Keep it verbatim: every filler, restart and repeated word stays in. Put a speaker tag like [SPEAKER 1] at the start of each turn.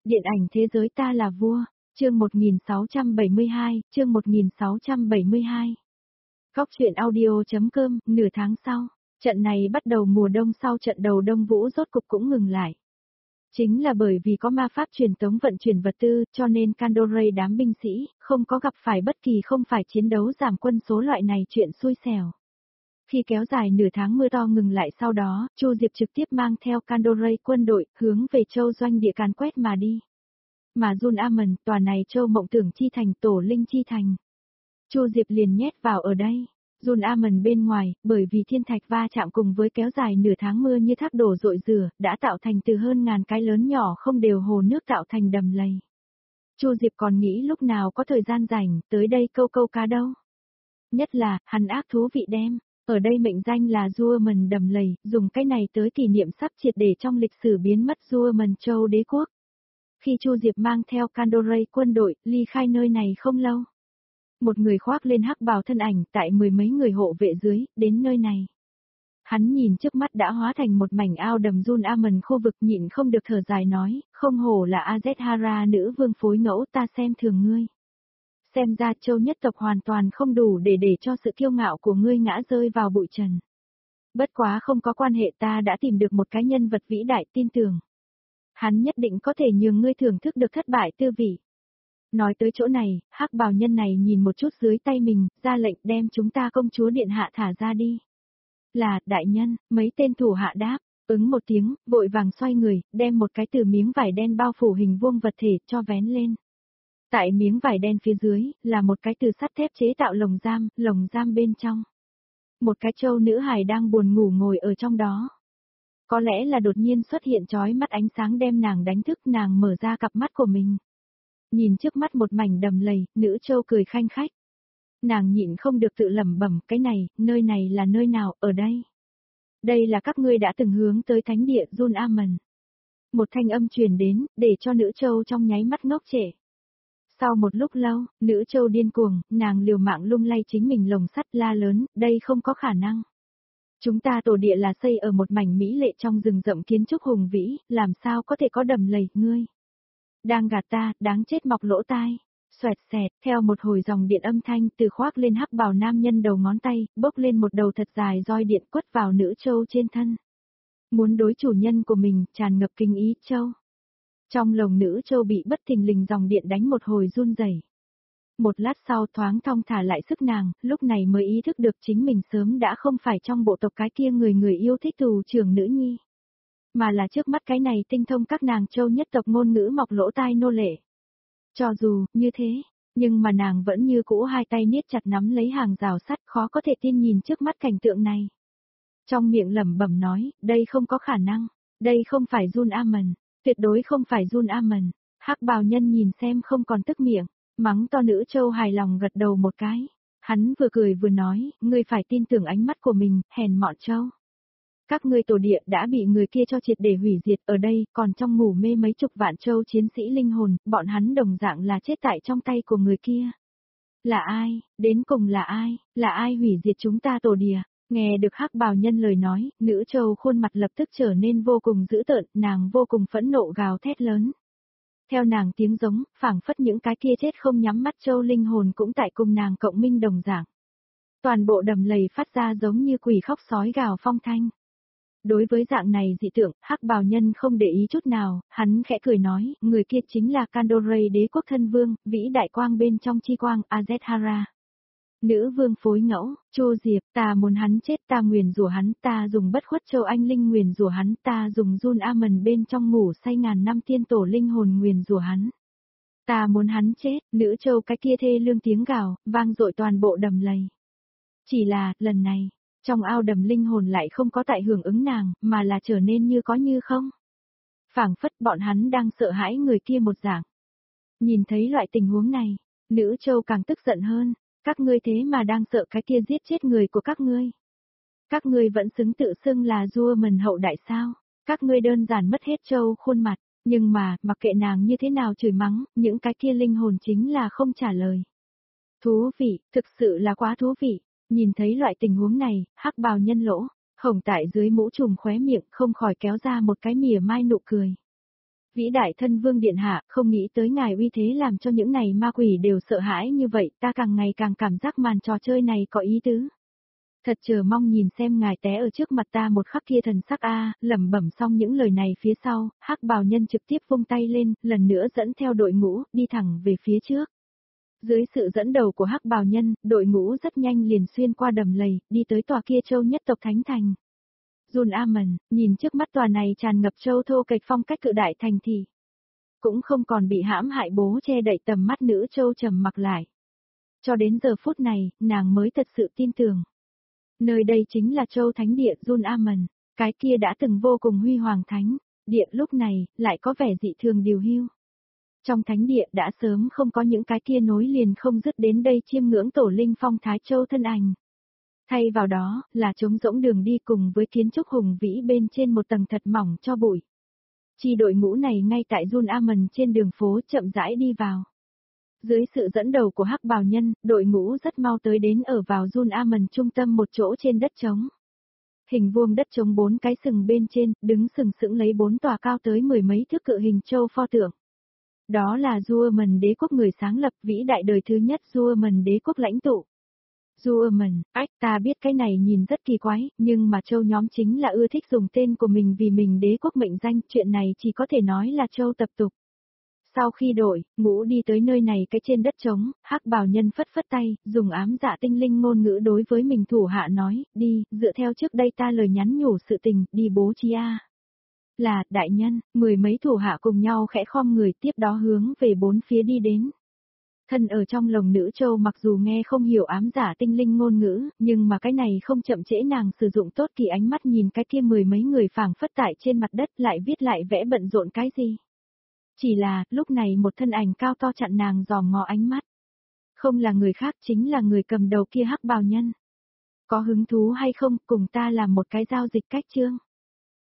[SPEAKER 1] Điện ảnh thế giới ta là vua, chương một nghìn sáu trăm bảy mươi hai, chương một nghìn sáu trăm bảy mươi hai. Góc truyện audio.com, nửa tháng sau, trận này bắt đầu mùa đông sau trận đầu đông vũ rốt cục cũng ngừng lại. Chính là bởi vì có ma pháp truyền tống vận chuyển vật tư, cho nên Candoray đám binh sĩ, không có gặp phải bất kỳ không phải chiến đấu giảm quân số loại này chuyện xui xẻo. Khi kéo dài nửa tháng mưa to ngừng lại sau đó, Chu Diệp trực tiếp mang theo Candoray quân đội, hướng về châu doanh địa càn quét mà đi. Mà Jun Amon, tòa này châu mộng tưởng chi thành, tổ linh chi thành. Chu Diệp liền nhét vào ở đây. Jun Amon bên ngoài, bởi vì thiên thạch va chạm cùng với kéo dài nửa tháng mưa như thác đổ rội rửa, đã tạo thành từ hơn ngàn cái lớn nhỏ không đều hồ nước tạo thành đầm lầy. Chu Diệp còn nghĩ lúc nào có thời gian rảnh, tới đây câu câu cá đâu. Nhất là, hắn ác thú vị đem. Ở đây mệnh danh là Zuerman đầm lầy, dùng cái này tới kỷ niệm sắp triệt để trong lịch sử biến mất Zuerman châu đế quốc. Khi Chu Diệp mang theo Candoray quân đội, ly khai nơi này không lâu. Một người khoác lên hắc bào thân ảnh tại mười mấy người hộ vệ dưới, đến nơi này. Hắn nhìn trước mắt đã hóa thành một mảnh ao đầm Jun Amon khu vực nhịn không được thở dài nói, không hổ là Azethara nữ vương phối ngẫu ta xem thường ngươi. Xem ra châu nhất tộc hoàn toàn không đủ để để cho sự kiêu ngạo của ngươi ngã rơi vào bụi trần. Bất quá không có quan hệ, ta đã tìm được một cái nhân vật vĩ đại tin tưởng. Hắn nhất định có thể nhường ngươi thưởng thức được thất bại tư vị. Nói tới chỗ này, hắc bào nhân này nhìn một chút dưới tay mình, ra lệnh đem chúng ta công chúa điện hạ thả ra đi. Là, đại nhân, mấy tên thủ hạ đáp, ứng một tiếng, vội vàng xoay người, đem một cái từ miếng vải đen bao phủ hình vuông vật thể cho vén lên. Tại miếng vải đen phía dưới, là một cái từ sắt thép chế tạo lồng giam, lồng giam bên trong. Một cái châu nữ hài đang buồn ngủ ngồi ở trong đó. Có lẽ là đột nhiên xuất hiện chói mắt ánh sáng đem nàng đánh thức, nàng mở ra cặp mắt của mình. Nhìn trước mắt một mảnh đầm lầy, nữ châu cười khanh khách. Nàng nhịn không được tự lẩm bẩm, cái này, nơi này là nơi nào, ở đây. Đây là các ngươi đã từng hướng tới thánh địa Jun Amon. Một thanh âm truyền đến, để cho nữ châu trong nháy mắt ngốc trệ. Sau một lúc lâu, nữ châu điên cuồng, nàng liều mạng lung lay chính mình lồng sắt la lớn, đây không có khả năng. Chúng ta tổ địa là xây ở một mảnh mỹ lệ trong rừng rậm kiến trúc hùng vĩ, làm sao có thể có đầm lầy, ngươi. Đang gạt ta, đáng chết mọc lỗ tai. Xoẹt xẹt, theo một hồi dòng điện âm thanh từ khoác lên hắc bào nam nhân đầu ngón tay, bốc lên một đầu thật dài roi điện quất vào nữ châu trên thân. Muốn đối chủ nhân của mình, tràn ngập kinh ý châu. Trong lồng nữ châu bị bất thình lình dòng điện đánh một hồi run rẩy. Một lát sau thoáng thong thả lại sức nàng, lúc này mới ý thức được chính mình sớm đã không phải trong bộ tộc cái kia người người yêu thích tù trưởng nữ nhi. Mà là trước mắt cái này tinh thông các nàng châu nhất tộc ngôn ngữ mọc lỗ tai nô lệ. Cho dù, như thế, nhưng mà nàng vẫn như cũ hai tay niết chặt nắm lấy hàng rào sắt, khó có thể tin nhìn trước mắt cảnh tượng này. Trong miệng lẩm bẩm nói, đây không có khả năng, đây không phải Jun Amon. Tuyệt đối không phải Jun Amon. Hắc bào nhân nhìn xem không còn tức miệng, mắng to nữ châu hài lòng gật đầu một cái. Hắn vừa cười vừa nói, ngươi phải tin tưởng ánh mắt của mình, hèn mọn châu. Các ngươi tổ địa đã bị người kia cho triệt để hủy diệt, ở đây, còn trong ngủ mê mấy chục vạn châu chiến sĩ linh hồn, bọn hắn đồng dạng là chết tại trong tay của người kia. Là ai, đến cùng là ai, là ai hủy diệt chúng ta tổ địa? Nghe được hắc bào nhân lời nói, nữ châu khuôn mặt lập tức trở nên vô cùng dữ tợn, nàng vô cùng phẫn nộ gào thét lớn. Theo nàng tiếng giống, phảng phất những cái kia chết không nhắm mắt châu linh hồn cũng tại cùng nàng cộng minh đồng dạng. Toàn bộ đầm lầy phát ra giống như quỷ khóc sói gào phong thanh. Đối với dạng này dị tượng, hắc bào nhân không để ý chút nào, hắn khẽ cười nói, người kia chính là Candoray đế quốc thân vương, vĩ đại quang bên trong chi quang, Azethara. Nữ vương phối ngẫu, Chu Diệp, ta muốn hắn chết, ta nguyền rủa hắn, ta dùng bất khuất châu anh linh nguyền rủa hắn, ta dùng Jun Amon bên trong ngủ say ngàn năm tiên tổ linh hồn nguyền rủa hắn. Ta muốn hắn chết, nữ châu cái kia thê lương tiếng gào, vang dội toàn bộ đầm lầy. Chỉ là, lần này, trong ao đầm linh hồn lại không có tại hưởng ứng nàng, mà là trở nên như có như không. Phảng phất bọn hắn đang sợ hãi người kia một dạng. Nhìn thấy loại tình huống này, nữ châu càng tức giận hơn. Các ngươi thế mà đang sợ cái kia giết chết người của các ngươi. Các ngươi vẫn xứng tự xưng là Zuerman hậu đại sao. Các ngươi đơn giản mất hết châu khuôn mặt, nhưng mà, mặc kệ nàng như thế nào chửi mắng, những cái kia linh hồn chính là không trả lời. Thú vị, thực sự là quá thú vị. Nhìn thấy loại tình huống này, hắc bào nhân lỗ, hồng tại dưới mũ trùm khóe miệng không khỏi kéo ra một cái mỉa mai nụ cười. Vĩ đại thân vương điện hạ, không nghĩ tới ngài uy thế làm cho những này ma quỷ đều sợ hãi như vậy, ta càng ngày càng cảm giác màn trò chơi này có ý tứ. Thật chờ mong nhìn xem ngài té ở trước mặt ta một khắc kia thần sắc a, lẩm bẩm xong những lời này phía sau, hắc bào nhân trực tiếp vung tay lên, lần nữa dẫn theo đội ngũ, đi thẳng về phía trước. Dưới sự dẫn đầu của hắc bào nhân, đội ngũ rất nhanh liền xuyên qua đầm lầy, đi tới tòa kia châu nhất tộc thánh thành. Jun Amen, nhìn trước mắt tòa này tràn ngập châu thô kịch phong cách cự đại thành thị. Cũng không còn bị hãm hại bố che đậy tầm mắt nữ châu trầm mặc lại. Cho đến giờ phút này, nàng mới thật sự tin tưởng. Nơi đây chính là châu thánh địa Jun Amen, cái kia đã từng vô cùng huy hoàng thánh, địa lúc này, lại có vẻ dị thường điều hưu. Trong thánh địa đã sớm không có những cái kia nối liền không dứt đến đây chiêm ngưỡng tổ linh phong Thái Châu thân ảnh. Thay vào đó, là trống rỗng đường đi cùng với kiến trúc hùng vĩ bên trên một tầng thật mỏng cho bụi. Chi đội ngũ này ngay tại Jun Amen trên đường phố chậm rãi đi vào. Dưới sự dẫn đầu của hắc bào nhân, đội ngũ rất mau tới đến ở vào Jun Amen trung tâm một chỗ trên đất trống. Hình vuông đất trống bốn cái sừng bên trên, đứng sừng sững lấy bốn tòa cao tới mười mấy thước cự hình châu pho tượng. Đó là Zuerman đế quốc người sáng lập vĩ đại đời thứ nhất Zuerman đế quốc lãnh tụ. Zuerman, ách ta biết cái này nhìn rất kỳ quái, nhưng mà châu nhóm chính là ưa thích dùng tên của mình vì mình đế quốc mệnh danh, chuyện này chỉ có thể nói là châu tập tục. Sau khi đổi, ngũ đi tới nơi này cái trên đất trống, hắc bào nhân phất phất tay, dùng ám dạ tinh linh ngôn ngữ đối với mình thủ hạ nói, đi, dựa theo trước đây ta lời nhắn nhủ sự tình, đi bố trí a. Là, đại nhân, mười mấy thủ hạ cùng nhau khẽ khom người tiếp đó hướng về bốn phía đi đến. Thân ở trong lồng nữ châu mặc dù nghe không hiểu ám giả tinh linh ngôn ngữ, nhưng mà cái này không chậm trễ nàng sử dụng tốt kỳ ánh mắt nhìn cái kia mười mấy người phảng phất tại trên mặt đất lại viết lại vẽ bận rộn cái gì. Chỉ là, lúc này một thân ảnh cao to chặn nàng dòm ngó ánh mắt. Không là người khác chính là người cầm đầu kia hắc bào nhân. Có hứng thú hay không, cùng ta làm một cái giao dịch cách chương.